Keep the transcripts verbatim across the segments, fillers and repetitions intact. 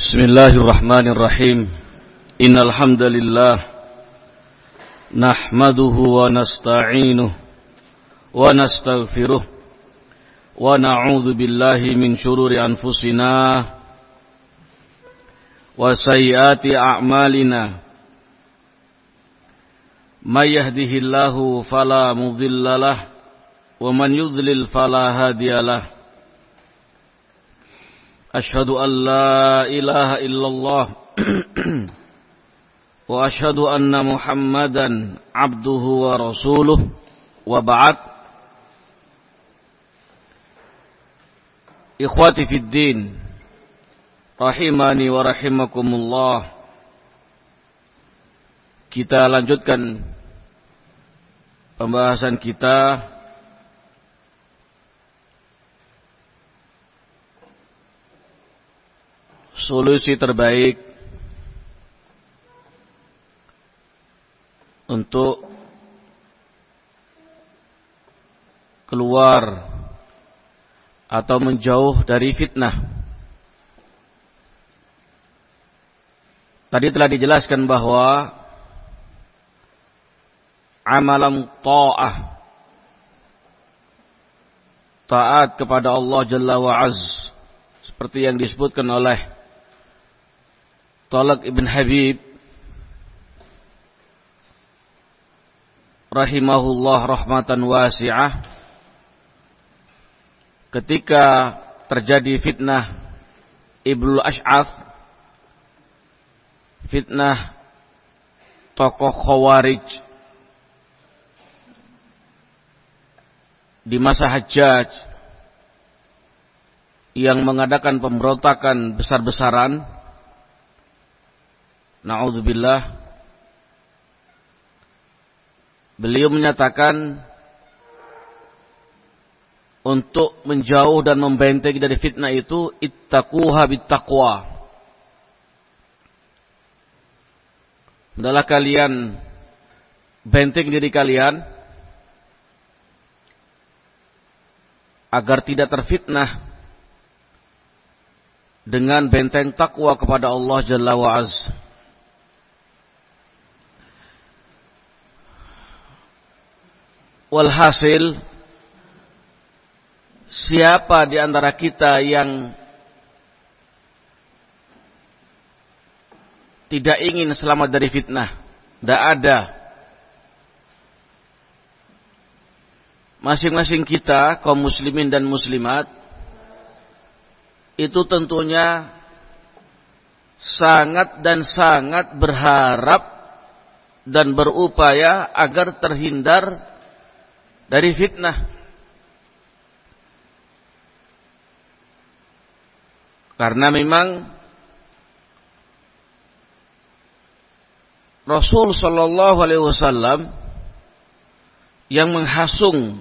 Bismillahirrahmanirrahim. Innal hamdalillah nahmaduhu wa nasta'inuhu wa nastaghfiruh wa na'udzu billahi min shururi anfusina wa sayyiati a'malina. May yahdihillahu fala mudhillalah wa man yudlil fala hadiyalah. Ashhadu an la ilaha illallah wa ashhadu anna Muhammadan abduhu wa rasuluh wa ba'd. Ikhwati fid din, rahimani wa rahimakumullah. Kita lanjutkan pembahasan kita solusi terbaik untuk keluar atau menjauh dari fitnah. Tadi telah dijelaskan bahwa amalan ta'ah, taat kepada Allah Jalla wa'az, seperti yang disebutkan oleh Talaq ibn Habib rahimahullah rahmatan wasi'ah, ketika terjadi fitnah Ibnul Ash'ath, fitnah tokoh Khawarij di masa Hajjaj yang mengadakan pemberontakan besar-besaran, na'udzubillah, beliau menyatakan untuk menjauh dan membentengi dari fitnah itu, ittaquha bittaqwa. Hendaklah kalian benteng diri kalian agar tidak terfitnah dengan benteng takwa kepada Allah Jalla wa'az. Walhasil, siapa di antara kita yang tidak ingin selamat dari fitnah? Tidak ada. Masing-masing kita, kaum muslimin dan muslimat, itu tentunya sangat dan sangat berharap dan berupaya agar terhindar dari fitnah. Karena memang Rasul sallallahu alaihi wasallam yang menghasung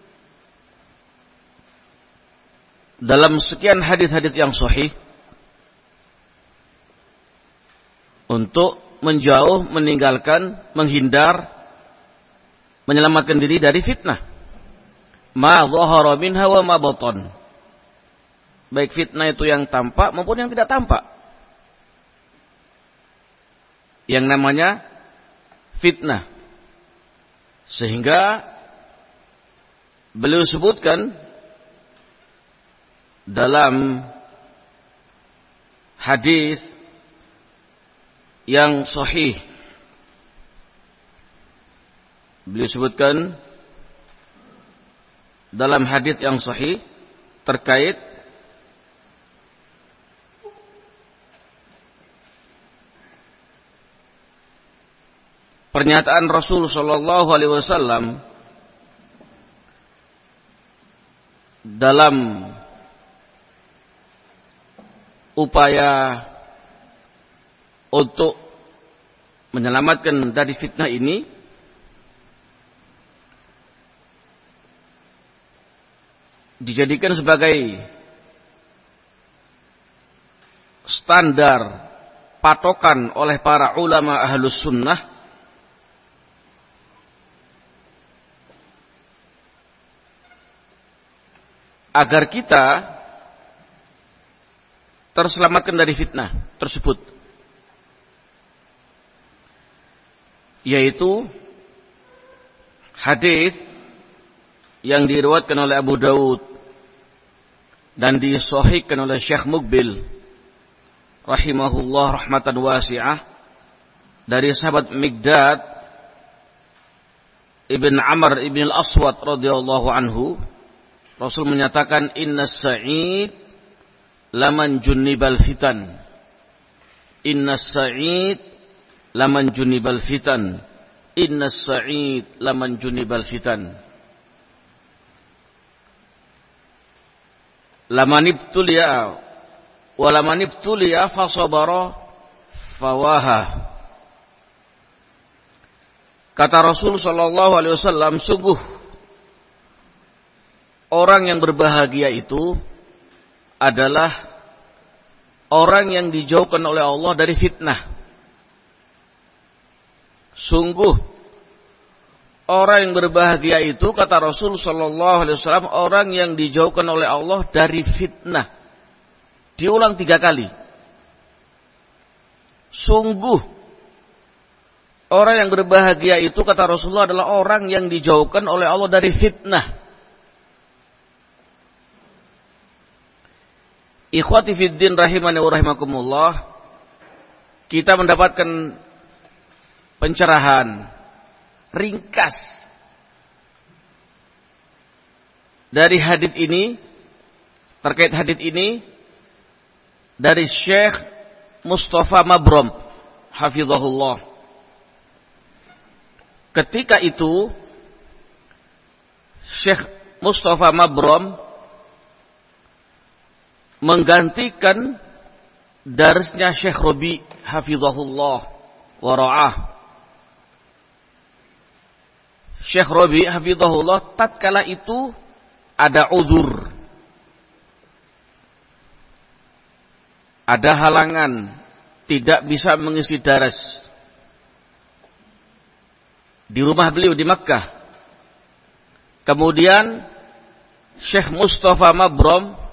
dalam sekian hadis-hadis yang sahih untuk menjauh, meninggalkan, menghindar, menyelamatkan diri dari fitnah. Ma dhahara minha wa ma batan. Baik fitnah itu yang tampak maupun yang tidak tampak. Yang namanya fitnah. Sehingga beliau sebutkan dalam hadis yang sahih, beliau sebutkan dalam hadis yang sahih terkait pernyataan Rasul sallallahu alaihi wasallam dalam upaya untuk menyelamatkan dari fitnah ini, dijadikan sebagai standar patokan oleh para ulama ahlus sunnah agar kita terselamatkan dari fitnah, tersebut, yaitu hadis yang diriwayatkan oleh Abu Dawud dan disahihkan oleh Syekh Muqbil rahimahullah rahmatan wasi'ah dari sahabat Miqdad ibn Amr ibn al-Aswad radhiyallahu anhu. Rasul menyatakan, inna sa'id laman junibal fitan, inna sa'id laman junibal fitan, inna sa'id laman junibal fitan. Laman ibtuliya wa laman ibtuliya fasabara fawaha. Kata Rasul sallallahu alaihi wasallam, sungguh orang yang berbahagia itu adalah orang yang dijauhkan oleh Allah dari fitnah. Sungguh orang yang berbahagia itu, kata Rasul sallallahu alaihi wasallam, orang yang dijauhkan oleh Allah dari fitnah. Diulang tiga kali. Sungguh orang yang berbahagia itu, kata Rasulullah, adalah orang yang dijauhkan oleh Allah dari fitnah. Ikhwati fiddin rahimani wa rahimakumullah, kita mendapatkan pencerahan ringkas dari hadis ini, terkait hadis ini dari Syekh Mustafa Mabrom hafizahullah. Ketika itu Syekh Mustafa Mabrom menggantikan darsnya Syekh Rabi hafizahullah wa ra'ah. Syekh Rabi hafizahullah tatkala itu ada uzur, ada halangan, tidak bisa mengisi daras di rumah beliau di Makkah. Kemudian Syekh Mustafa Mabrom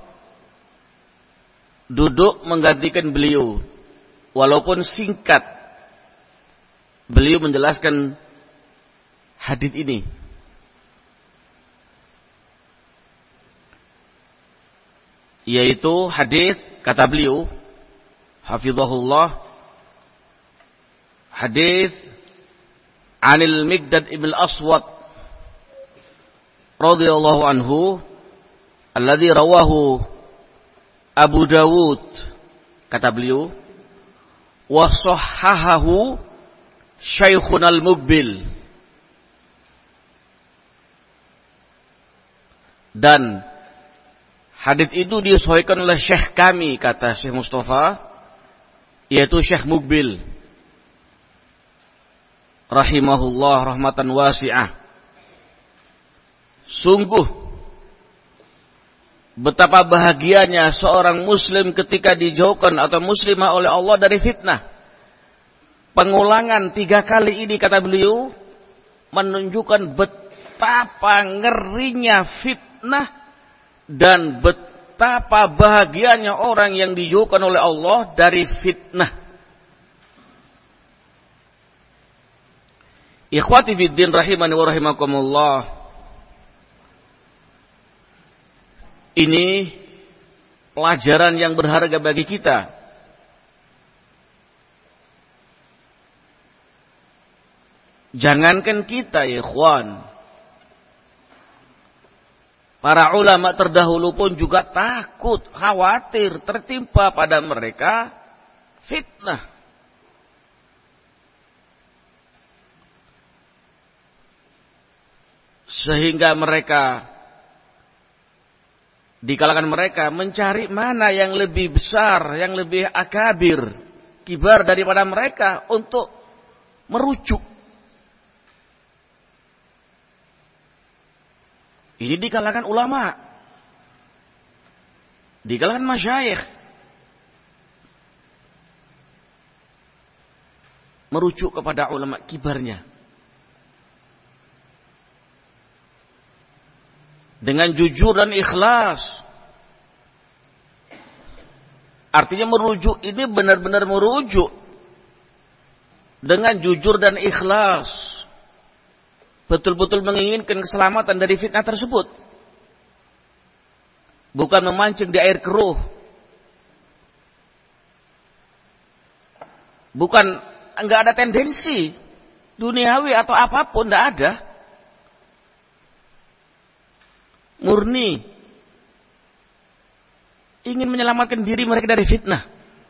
duduk menggantikan beliau, walaupun singkat. Beliau menjelaskan hadis ini. Yaitu hadis, kata beliau hafizahullah, hadis anil Miqdad ibn al-Aswad radhiyallahu anhu alladhi rawahu Abu Dawud, kata beliau, wa sahhahahu Syekhun al-Muqbil, dan hadis itu disahihkan oleh Syekh kami, kata Syekh Mustafa, yaitu Syekh Muqbil rahimahullah rahmatan wasi'ah. Sungguh betapa bahagianya seorang muslim ketika dijauhkan atau muslimah oleh Allah dari fitnah. Pengulangan tiga kali ini, kata beliau, menunjukkan betapa ngerinya fitnah dan betapa bahagianya orang yang dijauhkan oleh Allah dari fitnah. Ikhwati fiddin rahimani wa rahimakumullah, ini pelajaran yang berharga bagi kita. Jangankan kita, ya ikhwan, para ulama terdahulu pun juga takut, khawatir tertimpa pada mereka fitnah. Sehingga mereka, di kalangan mereka, mencari mana yang lebih besar, yang lebih akabir, kibar daripada mereka untuk merujuk. Ini di kalangan ulama, di kalangan masyayikh, merujuk kepada ulama kibarnya. Dengan jujur dan ikhlas. Artinya merujuk ini benar-benar merujuk dengan jujur dan ikhlas. Betul-betul menginginkan keselamatan dari fitnah tersebut. Bukan memancing di air keruh. Bukan, enggak ada tendensi duniawi atau apapun, enggak ada. Murni ingin menyelamatkan diri mereka dari fitnah.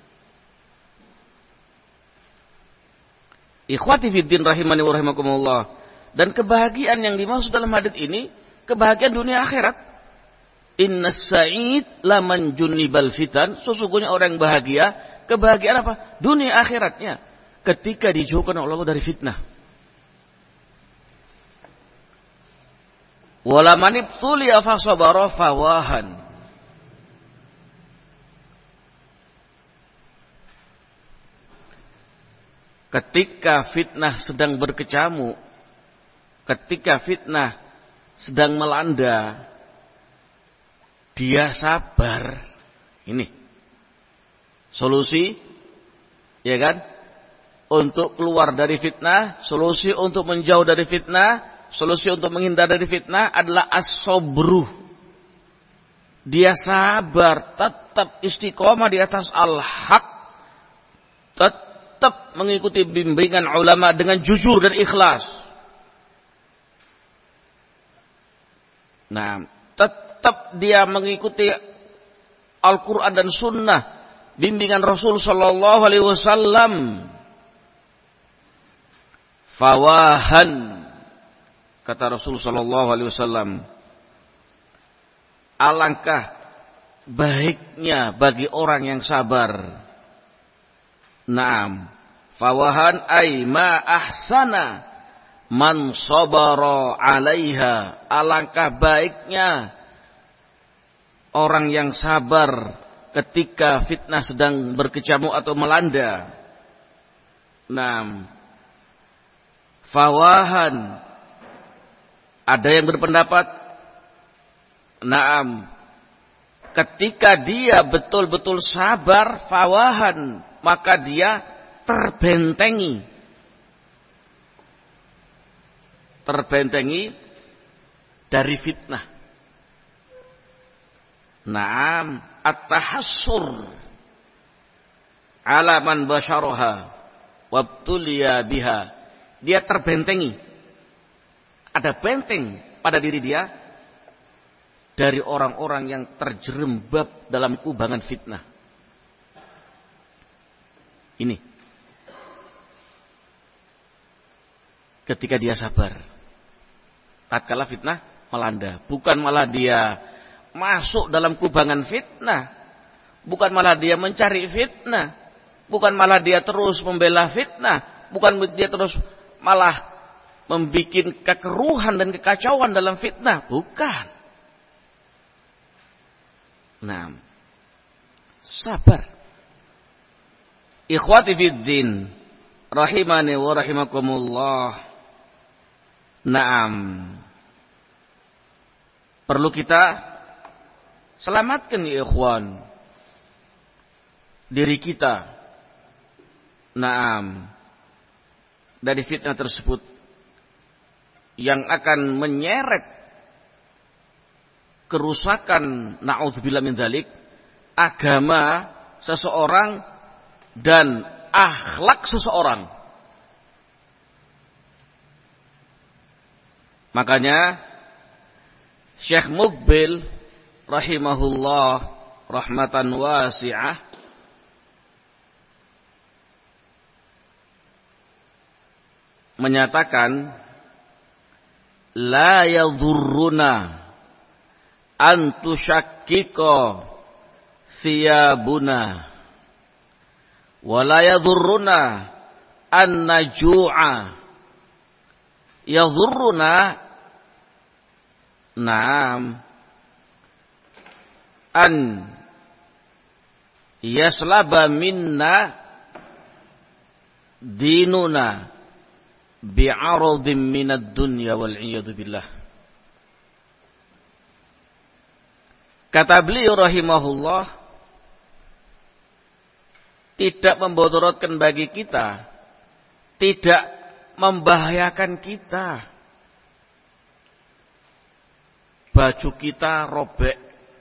Ikhwati fiddin rahimani wa rahimakumullah. Dan kebahagiaan yang dimaksud dalam hadits ini, kebahagiaan dunia akhirat. Innas sa'id laman junibal fitan. Sesungguhnya orang yang bahagia, kebahagiaan apa? Dunia akhiratnya. Ketika dijauhkan oleh Allah dari fitnah. Wala man ibtuliya fasabara fawahan. Ketika fitnah sedang berkecamuk, ketika fitnah sedang melanda, dia sabar. Ini solusi, ya kan? Untuk keluar dari fitnah, solusi untuk menjauh dari fitnah, solusi untuk menghindar dari fitnah adalah as-sabru. Dia sabar, tetap istiqomah di atas al-haq, tetap mengikuti bimbingan ulama dengan jujur dan ikhlas. Nah, tetap dia mengikuti Al-Quran dan Sunnah, bimbingan Rasul Sallallahu Alaihi Wasallam. Fawahan, kata Rasul Sallallahu Alaihi Wasallam, alangkah baiknya bagi orang yang sabar. Naam, fawahan ay ma ahsana man sabara alaiha. Alangkah baiknya orang yang sabar ketika fitnah sedang berkecamuk atau melanda. Naam, fawahan, ada yang berpendapat, naam, ketika dia betul-betul sabar, fawahan, maka dia terbentengi. Terbentengi dari fitnah. Naam, at-tahassur ala man basyaraha wabtuliya biha. Dia terbentengi. Ada benteng pada diri dia dari orang-orang yang terjerembab dalam kubangan fitnah. Ini. Ketika dia sabar. Tatkala fitnah melanda. Bukan malah dia masuk dalam kubangan fitnah. Bukan malah dia mencari fitnah. Bukan malah dia terus membela fitnah. Bukan dia terus malah membuat kekeruhan dan kekacauan dalam fitnah. Bukan. Nah, sabar. Ikhwati fiddin rahimani wa rahimakumullah. Naam, perlu kita selamatkan ya ikhwan diri kita. Naam, dari fitnah tersebut yang akan menyeret kerusakan, na'udzubillah min dzalik, agama seseorang dan akhlak seseorang. Makanya Syekh Muqbil rahimahullah rahmatan wasi'ah menyatakan, la yadhurruna an tushakkika thiyabuna wa la yadhurruna an naju'a. Yadhurruna, naam, an yaslaba minna dinuna bi'aradhin minad dunya wal iyadu billah. Kata beliau rahimahullah, tidak membodoratkan bagi kita, tidak membahayakan kita. Baju kita robek,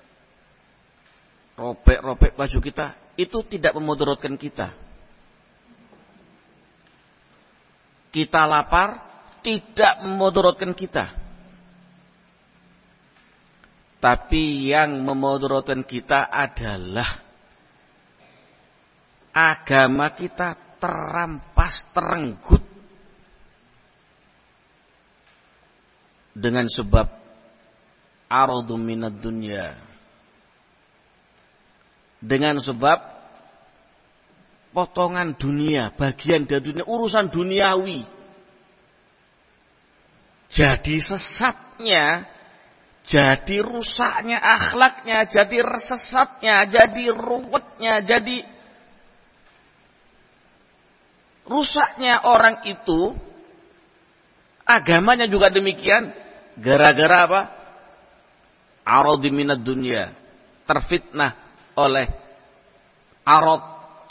robek-robek baju kita, itu tidak memudaratkan kita. Kita lapar, tidak memudaratkan kita. Tapi yang memudaratkan kita adalah agama kita terampas, terenggut dengan sebab aradu minad dunya, dengan sebab potongan dunia, bagian dari dunia, urusan duniawi. Jadi sesatnya, jadi rusaknya akhlaknya, jadi sesatnya, jadi ruwetnya, jadi rusaknya orang itu. Agamanya juga demikian. Gara-gara apa? Aradu minad dunya, terfitnah oleh arad.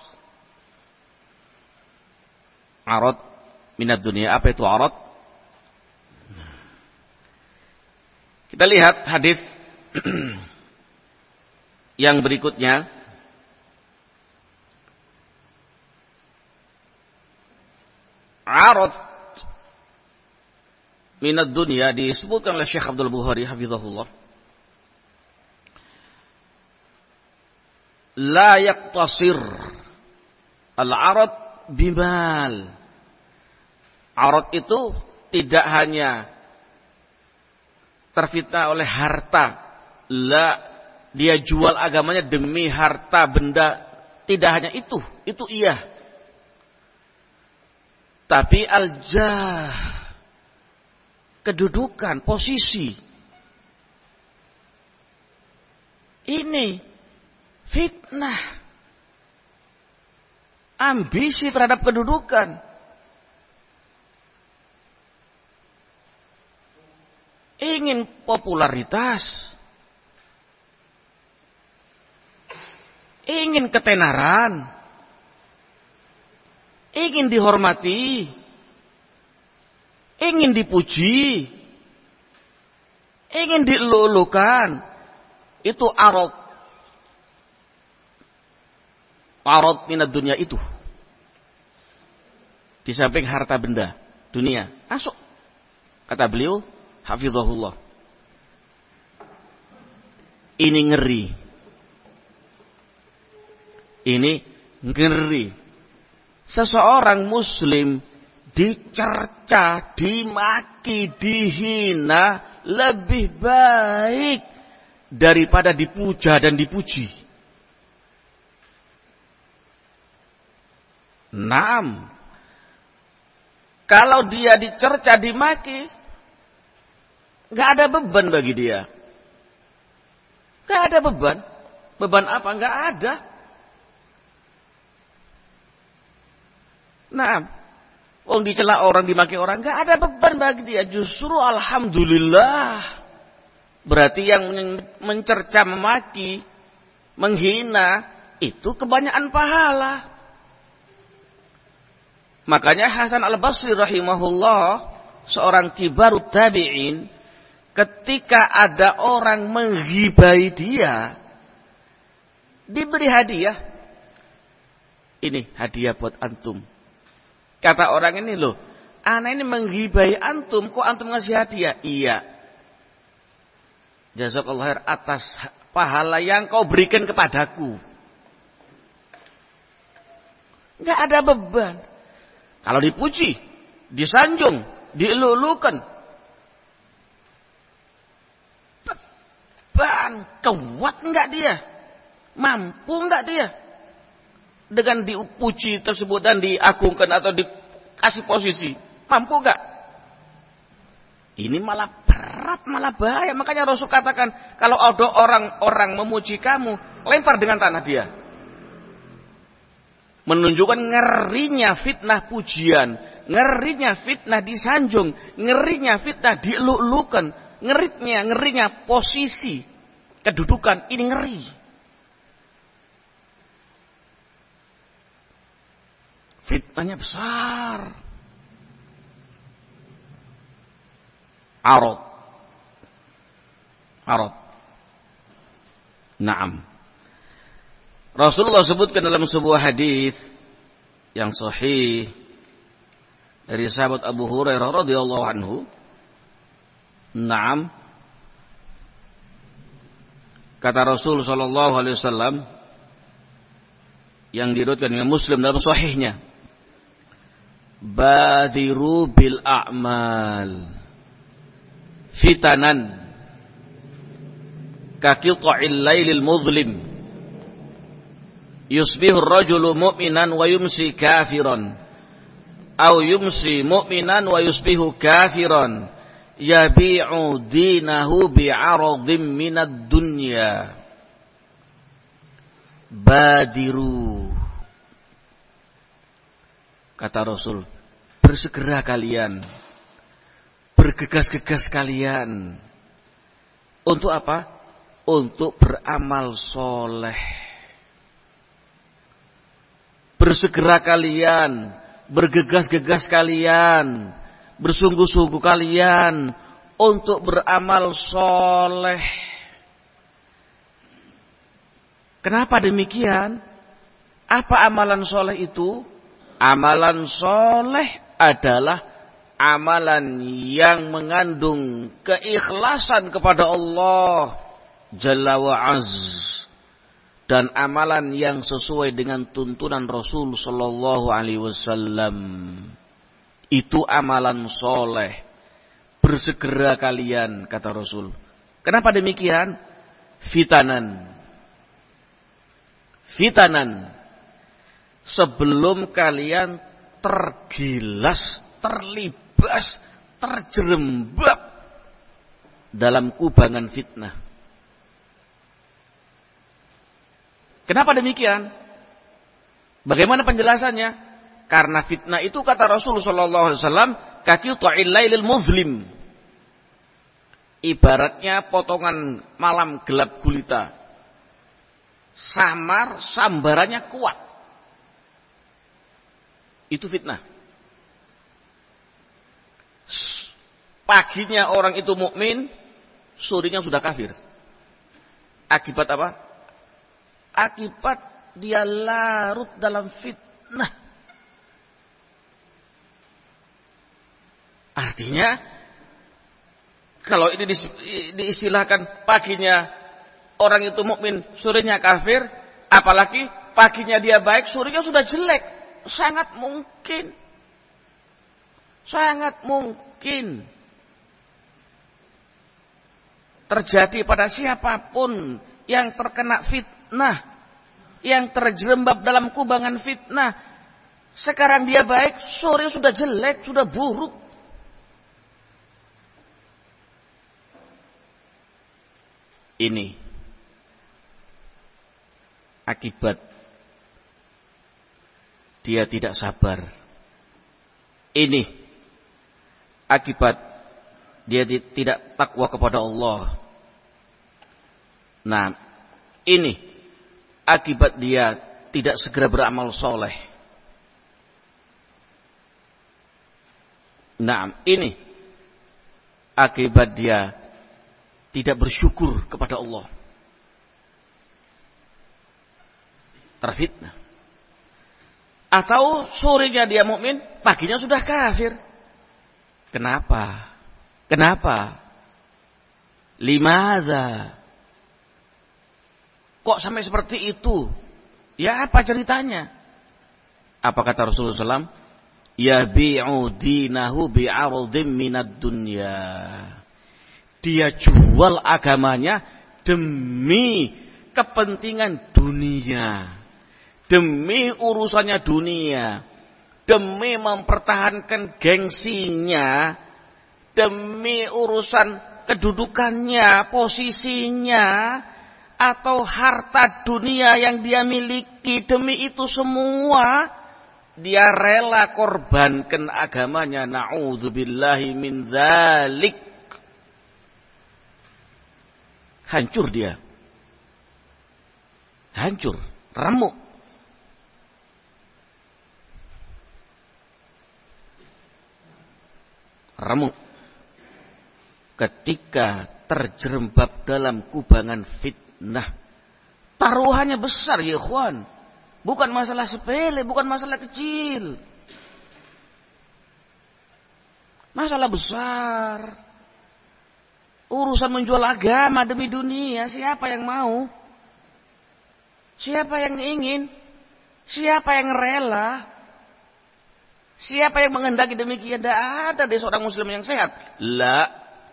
Arad minad dunya, apa itu arad? Kita lihat hadis yang berikutnya. Arad minad dunya disebutkan oleh Syekh Abdul Bukhari hafizahullah. La yaqtasir al-arad bimal. Arad itu tidak hanya terfitnah oleh harta. La, dia jual agamanya demi harta benda. Tidak hanya itu, itu iya. Tapi al-jah, kedudukan, posisi. Ini fitnah. Ambisi terhadap kedudukan. Ingin popularitas. Ingin ketenaran. Ingin dihormati. Ingin dipuji. Ingin dilulukan. Itu arad. Arad minad dunia itu. Di samping harta benda dunia. Masuk. Kata beliau, hafizahullah. Ini ngeri. Ini ngeri. Seseorang muslim dicerca, dimaki, dihina lebih baik daripada dipuja dan dipuji. Naam. Kalau dia dicerca, dimaki, nggak ada beban bagi dia. Nggak ada beban. Beban apa? Nggak ada. Naam. Oh, dicela orang, dimaki orang, nggak ada beban bagi dia. Justru alhamdulillah. Berarti yang mencerca, memaki, menghina, itu kebanyakan pahala. Makanya Hasan al-Basri rahimahullah, seorang kibarut tabi'in, ketika ada orang menghibai dia, diberi hadiah. Ini hadiah buat antum. Kata orang ini, loh, anak ini menghibai antum, kok antum ngasih hadiah? Iya. Jazakallahu khair atas pahala yang kau berikan kepadaku. Enggak ada beban. Kalau dipuji, disanjung, dielulukan, beban, kuat enggak dia? Mampu enggak dia? Dengan dipuji tersebut dan diagungkan atau dikasih posisi, mampu enggak? Ini malah berat, malah bahaya. Makanya Rasul katakan, kalau ada orang-orang memuji kamu, lempar dengan tanah dia. Menunjukkan ngerinya fitnah pujian, ngerinya fitnah disanjung, ngerinya fitnah dieluk-elukan, ngerinya, ngerinya posisi, kedudukan, ini ngeri. Fitnahnya besar. Arad. Arad. Naam. Rasulullah sebutkan dalam sebuah hadis yang sahih dari sahabat Abu Hurairah radhiyallahu anhu. Naam. Kata Rasul sallallahu alaihi wasallam yang diriwayatkan oleh Muslim dalam sahihnya, badiru bil a'mal fitanan ka qita'il lailil muzlim yusbihu ar-rajulu mu'minan wa yumsi kafiran aw yumsi mu'minan wa yusbihu kafiran yabi'u dinahu bi'aradin minad dunya. Badiru, kata Rasul, bersegera kalian, bergegas-gegas kalian. Untuk apa? Untuk beramal soleh. Bersegera kalian, bergegas-gegas kalian, bersungguh-sungguh kalian untuk beramal soleh. Kenapa demikian? Apa amalan soleh itu? Amalan soleh adalah amalan yang mengandung keikhlasan kepada Allah Jalla wa Az, dan amalan yang sesuai dengan tuntunan Rasul Sallallahu Alaihi Wasallam. Itu amalan soleh. Bersegera kalian, kata Rasul. Kenapa demikian? Fitanan. Fitanan. Sebelum kalian tergilas, terlibas, terjerembab dalam kubangan fitnah. Kenapa demikian? Bagaimana penjelasannya? Karena fitnah itu, kata Rasulullah sallallahu alaihi wasallam, kaqita'il lailil muzlim. Ibaratnya potongan malam gelap gulita. Samar, sambarannya kuat. Itu fitnah. Paginya orang itu mukmin, sorenya sudah kafir. Akibat apa? Akibat dia larut dalam fitnah. Artinya, kalau ini diistilahkan paginya orang itu mukmin, sorenya kafir, apalagi paginya dia baik, sorenya sudah jelek. Sangat mungkin. Sangat mungkin terjadi pada siapapun yang terkena fitnah, yang terjerembab dalam kubangan fitnah. Sekarang dia baik, sore sudah jelek, sudah buruk. Ini akibat dia tidak sabar. Ini akibat dia tidak takwa kepada Allah. Nah, ini akibat dia tidak segera beramal soleh. Nah, ini akibat dia tidak bersyukur kepada Allah. Terfitnah. Atau sorenya dia mukmin, paginya sudah kafir. Kenapa? Kenapa? Limadza? Kok sampai seperti itu? Ya, apa ceritanya? Apa kata Rasulullah shallallahu alaihi wasallam? Yabi'u dinahu bi'aradin minad dunya. Dia jual agamanya demi kepentingan dunia. Demi urusannya dunia. Demi mempertahankan gengsinya. Demi urusan kedudukannya, posisinya, atau harta dunia yang dia miliki. Demi itu semua dia rela korbankan agamanya. Na'udzubillahi min dzalik. Hancur dia. Hancur, remuk. remuk ketika terjerembab dalam kubangan fitnah. Taruhannya besar ya ikhwan. Bukan masalah sepele, bukan masalah kecil. Masalah besar. Urusan menjual agama demi dunia, siapa yang mau? Siapa yang ingin? Siapa yang rela? Siapa yang menghendaki demikian? Tidak ada dari seorang muslim yang sehat. La.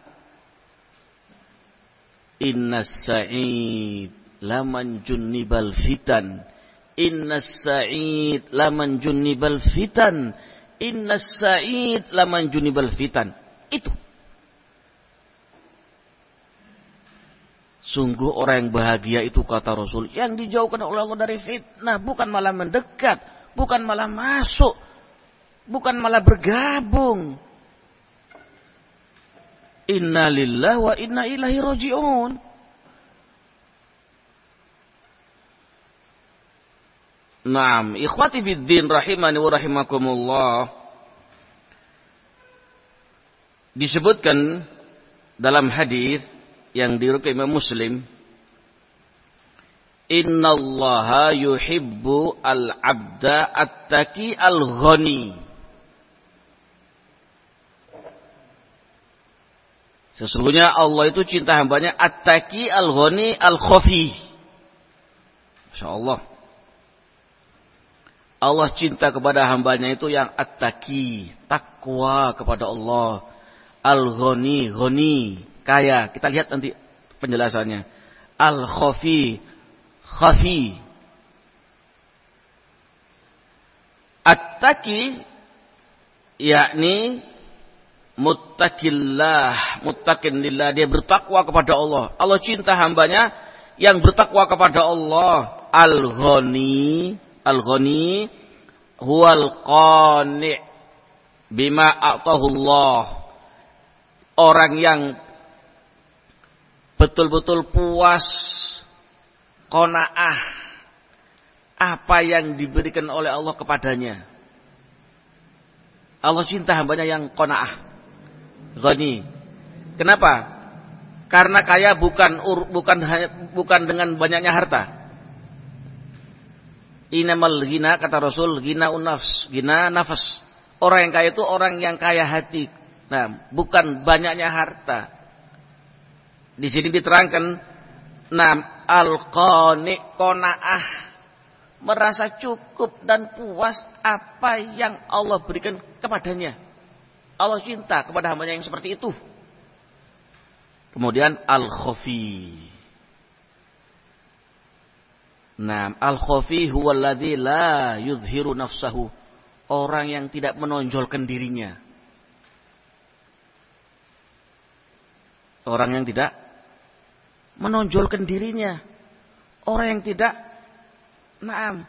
Inna sa'id laman junnibal fitan. Inna sa'id laman junnibal fitan. Inna sa'id laman junnibal fitan. Itu. Sungguh orang yang bahagia itu kata Rasul, yang dijauhkan oleh Allah dari fitnah, bukan malah mendekat, bukan malah masuk, bukan malah bergabung. Inna lillahi wa inna ilaihi raji'un. Naam, ikhwati fiddin rahimani wa rahimakumullah. Disebutkan dalam hadis yang diriwayatkan Imam Muslim, innallaha yuhibbu al-'abda at-taqi al-ghani. Sesungguhnya Allah itu cinta hambanya at-taqi al-ghani al-khafi. Masyaallah. Allah cinta kepada hambanya itu yang at-taqi, takwa kepada Allah, al-ghani, ghani, kaya. Kita lihat nanti penjelasannya. Al-khafi, khafi. At-taqi yakni muttaqillah, muttaqin lillah, dia bertakwa kepada Allah. Allah cinta hambanya yang bertakwa kepada Allah. Al-ghani, al-ghani huwal qani' bima a'tahu Allah. Orang yang betul-betul puas, qanaah apa yang diberikan oleh Allah kepadanya. Allah cinta hambanya yang qanaah, ghani. Kenapa? Karena kaya bukan bukan bukan dengan banyaknya harta. Inamal ghina, kata Rasul, ghina unafs, ghina nafas. Orang yang kaya itu orang yang kaya hati. Nah, bukan banyaknya harta. Di sini diterangkan, nam al-qani, qanaah, merasa cukup dan puas apa yang Allah berikan kepadanya. Allah cinta kepada hambanya yang seperti itu. Kemudian al-khafi. Nam al-khafi huwa alladzi la yuzhiru nafsahu. Orang yang tidak menonjolkan dirinya. Orang yang tidak menonjolkan dirinya. Orang yang tidak naam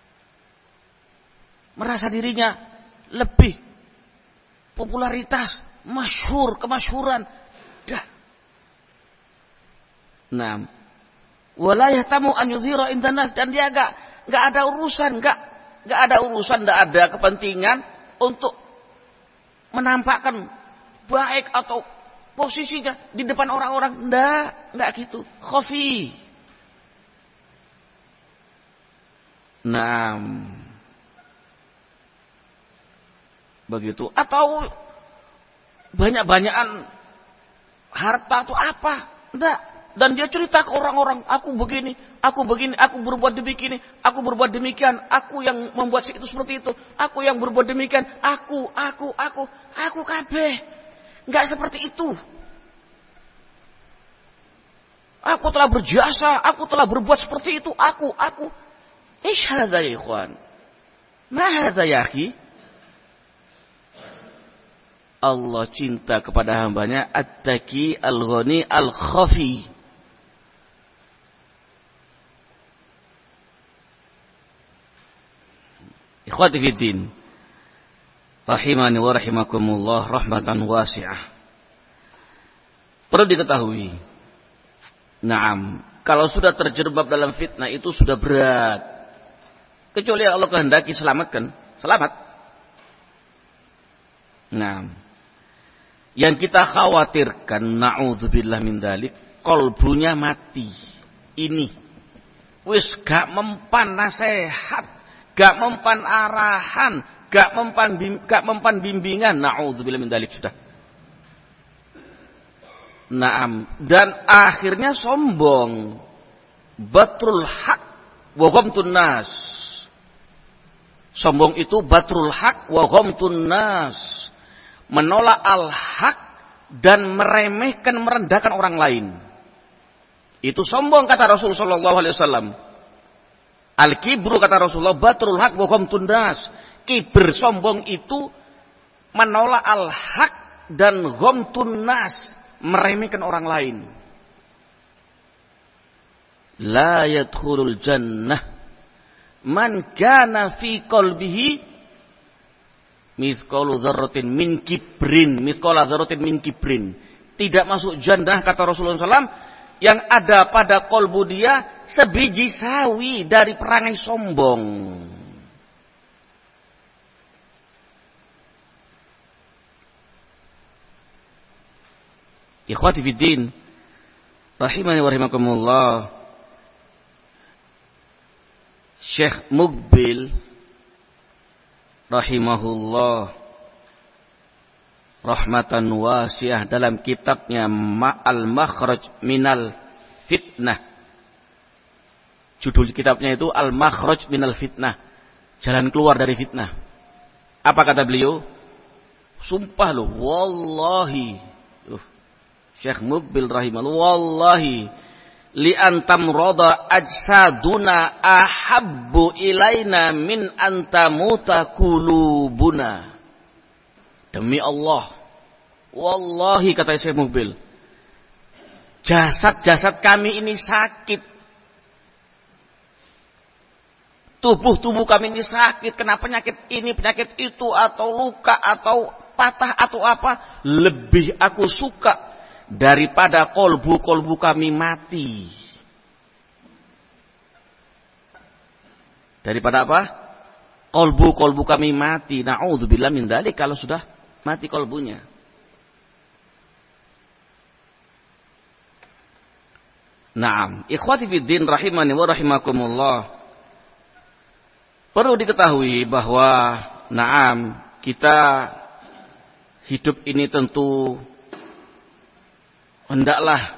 merasa dirinya lebih popularitas, masyhur, kemasyhuran. Dah. Naam. Wala yahtamu an yuzhira indanas, dan dia enggak enggak ada urusan, enggak enggak ada urusan, enggak ada kepentingan untuk menampakkan baik atau posisinya di depan orang-orang. Enggak, enggak gitu. Khafi. Naam. Begitu. Atau banyak-banyakan harta atau apa. Enggak. Dan dia cerita ke orang-orang, aku begini, aku begini, aku berbuat demikian, aku berbuat demikian, aku yang membuat itu seperti itu, aku yang berbuat demikian, aku, aku, aku, aku kabeh. Enggak seperti itu. Aku telah berjasa, aku telah berbuat seperti itu, aku, aku. Ish hadza ya ikhwan. Ma hadza ya akhi? Allah cinta kepada hambanya at-taqi al-ghani al-khafi. Ikhwati fiddin, rahimani wa rahimakumullah rahmatan wasi'ah. Perlu diketahui, naam, kalau sudah terjerembab dalam fitnah itu sudah berat. Kecuali Allah kehendaki selamatkan, selamat. Naam. Yang kita khawatirkan, na'udzubillah min dzalik, kolbunya mati. Ini wis gak mempan nasihat, gak mempan arahan, gak mempan bim, gak mempan bimbingan, na'udzubillah min dzalik sudah. Naam, dan akhirnya sombong. Batrul haq wa ghamtun nas. Sombong itu batrul haq wa ghamtun nas. Menolak al-haq dan meremehkan, merendahkan orang lain. Itu sombong kata Rasul sallallahu alaihi wasallam. Al-kibru kata Rasulullah batrul haq wa ghamtun nas. Kibir, sombong itu menolak al-haq dan ghamtun nas, meremehkan orang lain. La yadkhulul jannah man kana fi qalbihi mithqalu dzarratin min kibrin, mithqala dzarratin min kibrin. Tidak masuk jannah kata Rasulullah sallallahu alaihi wasallam yang ada pada kolbu dia sebiji sawi dari perangai sombong. Ikhwati fiddin, rahimani wa rahimakumullah. Syekh Muqbil rahimahullah rahmatan wasiah dalam kitabnya Al-Makhraj minal Fitnah. Judul kitabnya itu Al-Makhraj minal Fitnah, jalan keluar dari fitnah. Apa kata beliau? Sumpah loh, wallahi, uh, Syekh Muqbil rahimahullah, wallahi li antam roda ajsaduna ahabbu ilaina min antamuta kulubuna. Demi Allah, wallahi kata Syekh Muqbil, jasad-jasad kami ini sakit, tubuh-tubuh kami ini sakit, kena penyakit ini, penyakit itu, atau luka, atau patah, atau apa, lebih aku suka daripada kolbu-kolbu kami mati. Daripada apa? Kolbu-kolbu kami mati. Na'udzubillah min dzalik, kalau sudah mati kolbunya. Naam, ikhwati fiddin rahimani wa rahimakumullah. Perlu diketahui bahwa naam, kita hidup ini tentu hendaklah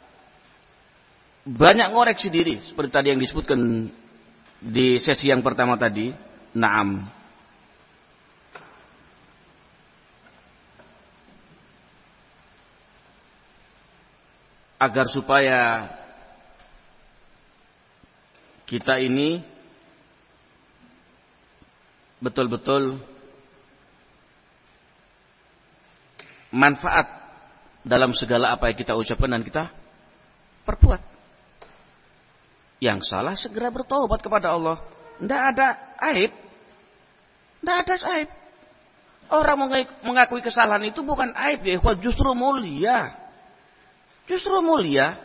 banyak ngoreksi diri seperti tadi yang disebutkan di sesi yang pertama tadi. Naam. Agar supaya kita ini betul-betul manfaat dalam segala apa yang kita ucapkan dan kita perbuat. Yang salah segera bertobat kepada Allah. Tidak ada aib. Tidak ada aib. Orang mengakui kesalahan itu bukan aib, ya, justru mulia. Justru mulia.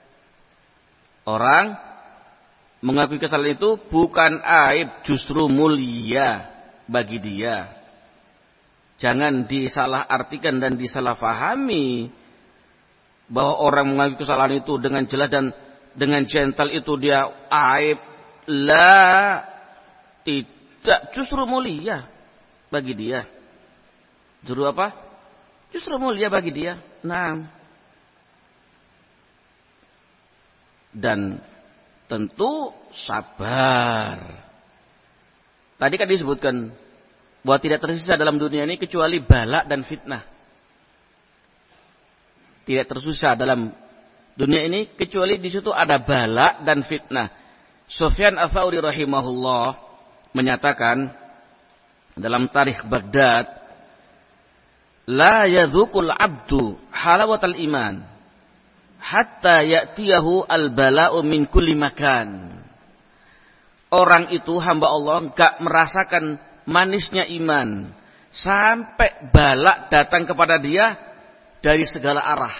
Orang mengakui kesalahan itu bukan aib, justru mulia bagi dia. Jangan disalahartikan dan disalahfahami bahwa orang mengakui kesalahan itu dengan jelas dan dengan gentle itu dia aib. La, tidak, justru mulia bagi dia. Justru apa? Justru mulia bagi dia. Nah, dan tentu sabar. Tadi kan disebutkan bahwa tidak tersisa dalam dunia ini kecuali bala dan fitnah. Tidak tersisa dalam dunia ini kecuali di situ ada bala dan fitnah. Sufyan Ats-Tsauri rahimahullah menyatakan dalam Tarikh Baghdad, la yadzuqul abdu halawatal iman hatta ya'tiyahu al-bala'u min kulli makan. Orang itu, hamba Allah, enggak merasakan manisnya iman sampai bala datang kepada dia dari segala arah.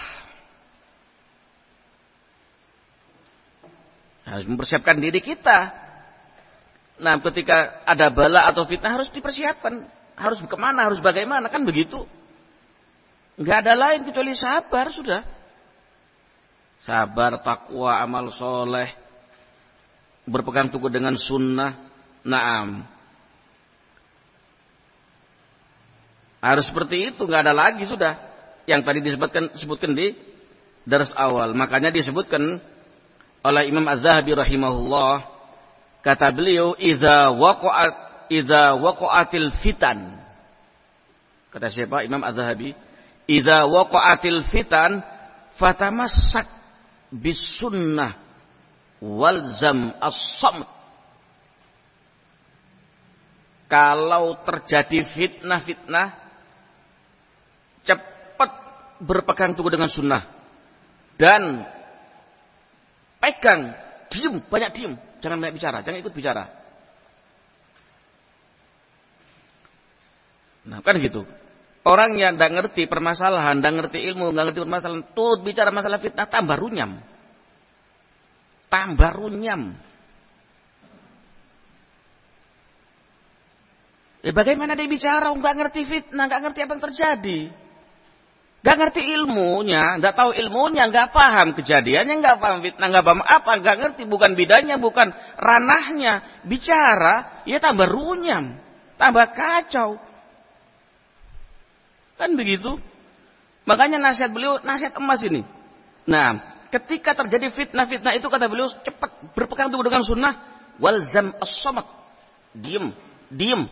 Harus mempersiapkan diri kita. Nah, ketika ada bala atau fitnah harus dipersiapkan. Harus kemana, harus bagaimana, kan begitu. Enggak ada lain kecuali sabar sudah. Sabar, takwa, amal soleh, berpegang teguh dengan sunnah. Naam. Harus seperti itu, enggak ada lagi sudah. Yang tadi disebutkan disebutkan di dars awal. Makanya disebutkan oleh Imam Az-Zahabi rahimahullah, kata beliau, "Idza waqa'at idza waqa'atil fitan." Kata siapa? Imam Az-Zahabi, "Idza waqa'atil fitan fatamassak bis sunnah walzam as-samt." Kalau terjadi fitnah-fitnah, cepat berpegang teguh dengan sunnah dan pegang, diem, banyak diem, jangan banyak bicara, jangan ikut bicara. Nah, kan gitu. Orang yang tidak ngerti permasalahan, tidak ngerti ilmu, tidak ngerti permasalahan, tuh bicara masalah fitnah, tambah runyam. Tambah runyam. Eh, bagaimana dia bicara, nggak ngerti fitnah, nggak ngerti apa yang terjadi. Nggak ngerti ilmunya, nggak tahu ilmunya, nggak paham kejadiannya, nggak paham fitnah, nggak paham apa, nggak ngerti, bukan bidangnya, bukan ranahnya. Bicara, ya tambah runyam, tambah kacau. Kan begitu. Makanya nasihat beliau, nasihat emas ini. Nah, ketika terjadi fitnah-fitnah itu, kata beliau, cepat berpegang teguh dengan sunnah, walzam as-samat. Diem, diem.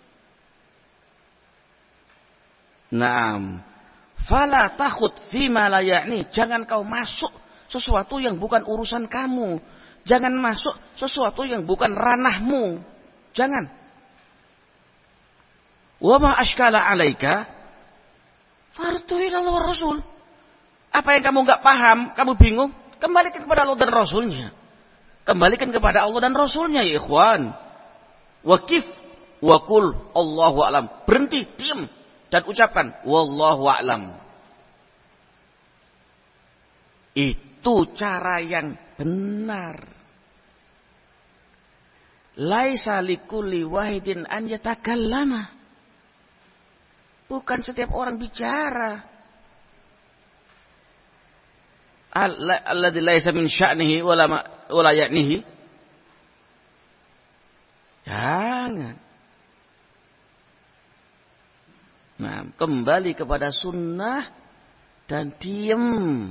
Naam. Fala takhud fima la ya'ni. Jangan kau masuk sesuatu yang bukan urusan kamu. Jangan masuk sesuatu yang bukan ranahmu. Jangan. Wa ma ashkala 'alaika fartu ila Allah wa Rasul. Apa yang kamu enggak paham, kamu bingung, kembalikan kepada Allah dan Rasulnya. Kembalikan kepada Allah dan Rasulnya, ya ikhwan. Waqif wa qul Allahu a'lam. Berhenti, diam. Dan ucapkan wallahu a'lam. Itu cara yang benar. Laisa likulli wahidin an yatakallama. Bukan setiap orang bicara. Alladzi laisa min sya'nihi wala wala ya'nihi. Jangan. Nah, kembali kepada sunnah dan diam.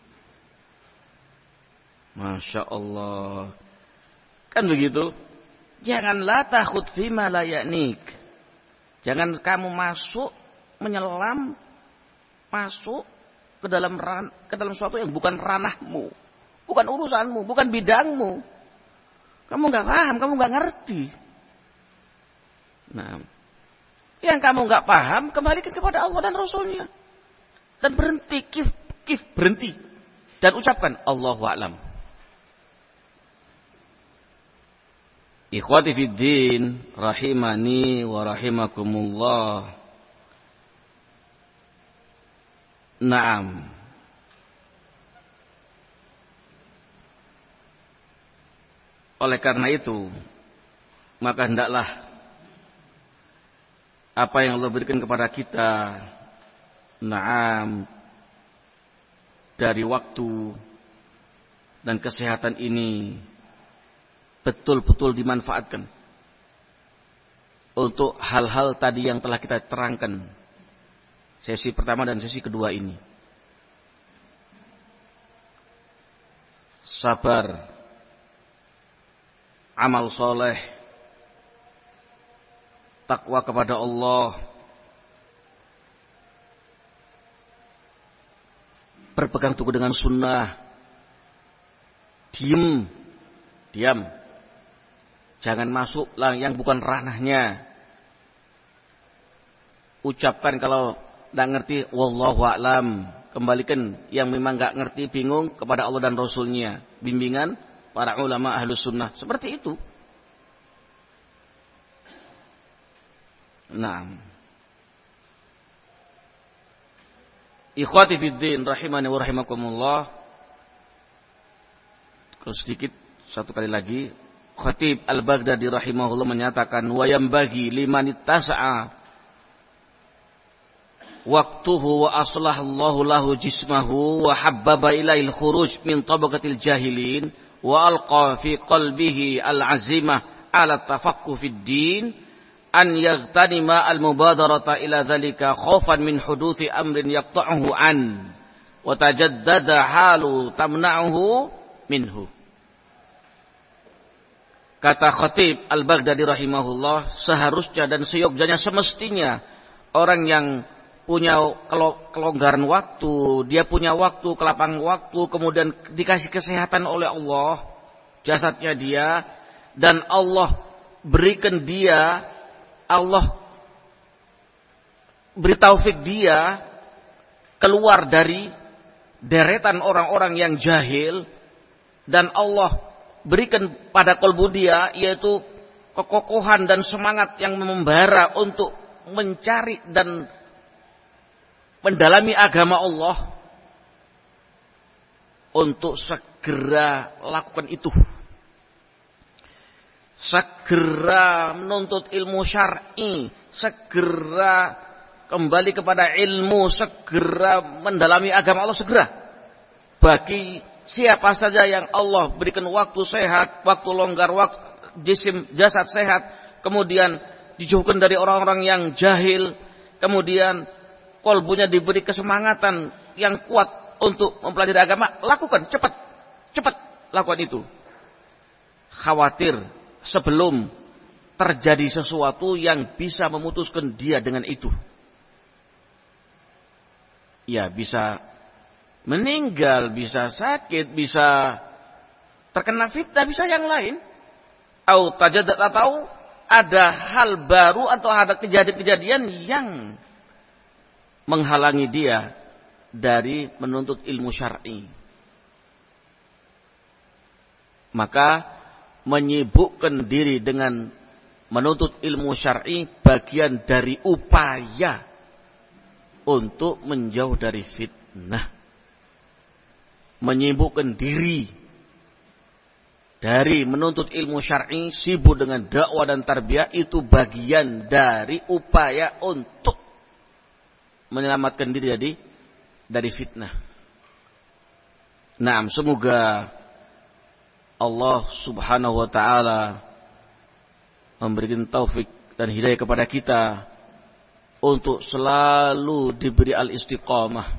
Masya Allah. Kan begitu? Janganlah takhud fima la ya'nik. Jangan kamu masuk, menyelam, masuk ke dalam ran, ke dalam sesuatu yang bukan ranahmu, bukan urusanmu, bukan bidangmu. Kamu nggak paham, kamu nggak ngerti. Nah, yang kamu nggak paham, kembalikan kepada Allah dan Rasulnya. Dan berhenti, kif, kif, berhenti. Dan ucapkan, Allahu a'lam. Ikhwati fiddin, rahimani wa rahimakumullah. Naam. Oleh karena itu, maka hendaklah apa yang Allah berikan kepada kita, naam, dari waktu dan kesehatan ini betul-betul dimanfaatkan untuk hal-hal tadi yang telah kita terangkan sesi pertama dan sesi kedua ini. Sabar, amal soleh, takwa kepada Allah, berpegang teguh dengan sunnah, diam, diam, jangan masuk lah yang bukan ranahnya. Ucapkan kalau tidak ngerti, wallahu a'lam. Kembalikan yang memang nggak ngerti, bingung kepada Allah dan Rasulnya. Bimbingan para ulama ahlus sunnah seperti itu. Nah, ikhwati fiddin rahimani wa rahimakumullah. Kalau sedikit satu kali lagi, Khatib Al-Baghdadi rahimahullah menyatakan, wa yambaghi liman ittasa'a waqtuhu wa aslahallahu lahu jismahu wa habbaba ilail khuruj min tabaqatil jahilin wa alqa fi qalbihi al-azimah ala tafaqquh fid din an yaghtanima al-mubadarata ila dhalika khaufan min huduthi amrin yaqta'uhu an wa tajaddada halu tamna'uhu minhu. Kata Khatib Al-Baghdadi rahimahullah, seharusnya dan seyogjanya semestinya orang yang punya kelonggaran waktu, dia punya waktu, kelapang waktu, kemudian dikasih kesehatan oleh Allah, jasadnya dia, dan Allah berikan dia, Allah beri taufik dia keluar dari deretan orang-orang yang jahil, dan Allah berikan pada kalbu dia yaitu kekokohan dan semangat yang membara untuk mencari dan mendalami agama Allah, untuk segera lakukan itu, segera menuntut ilmu syar'i, segera kembali kepada ilmu, segera mendalami agama Allah, segera. Bagi siapa saja yang Allah berikan waktu sehat, waktu longgar, waktu jisim, jasad sehat, kemudian dijauhkan dari orang-orang yang jahil, kemudian kolbunya diberi kesemangatan yang kuat untuk mempelajari agama, lakukan, cepat, cepat lakukan itu. Khawatir sebelum terjadi sesuatu yang bisa memutuskan dia dengan itu. Ya, bisa meninggal, bisa sakit, bisa terkena fitnah, bisa yang lain. Atau tajadat, atau ada hal baru atau ada kejadian-kejadian yang menghalangi dia dari menuntut ilmu syar'i. Maka menyibukkan diri dengan menuntut ilmu syar'i bagian dari upaya untuk menjauh dari fitnah. Menyibukkan diri dari menuntut ilmu syar'i, sibuk dengan dakwah dan tarbiyah, itu bagian dari upaya untuk menyelamatkan diri dari dari fitnah. Naam, semoga Allah Subhanahu wa taala memberikan taufik dan hidayah kepada kita untuk selalu diberi al-istiqamah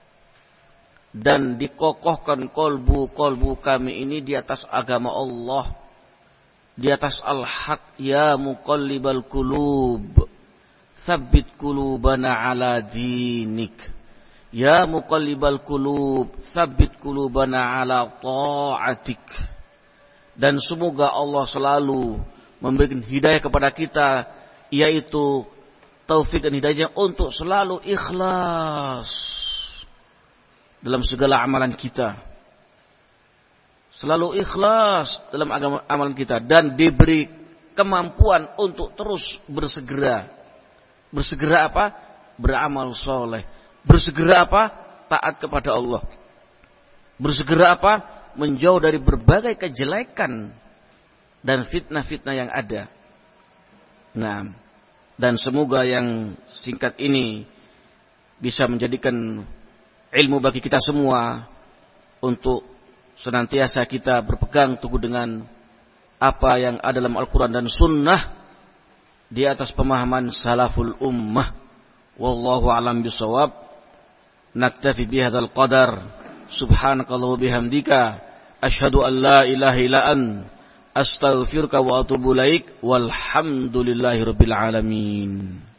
dan dikokohkan kolbu-kolbu kami ini di atas agama Allah, di atas al-haq. Ya muqallibal qulub, tsabbit qulubana ala dinik. Ya muqallibal qulub, tsabbit qulubana ala ta'atik. Dan semoga Allah selalu memberikan hidayah kepada kita, yaitu taufik dan hidayahnya untuk selalu ikhlas dalam segala amalan kita, selalu ikhlas dalam agama, amalan kita, dan diberi kemampuan untuk terus bersegera. Bersegera apa? Beramal soleh. Bersegera apa? Taat kepada Allah. Bersegera apa? Menjauh dari berbagai kejelekan dan fitnah-fitnah yang ada. Nah, dan semoga yang singkat ini bisa menjadikan ilmu bagi kita semua untuk senantiasa kita berpegang teguh dengan apa yang ada dalam Al-Quran dan Sunnah di atas pemahaman salaful ummah. Wallahu a'lam bishawab. Naktafi bihadzal qadar. Subhanakallah wa bihamdika asyhadu an la ilaha illa an astaghfiruka wa atubu ilaik. Walhamdulillahirabbil alamin.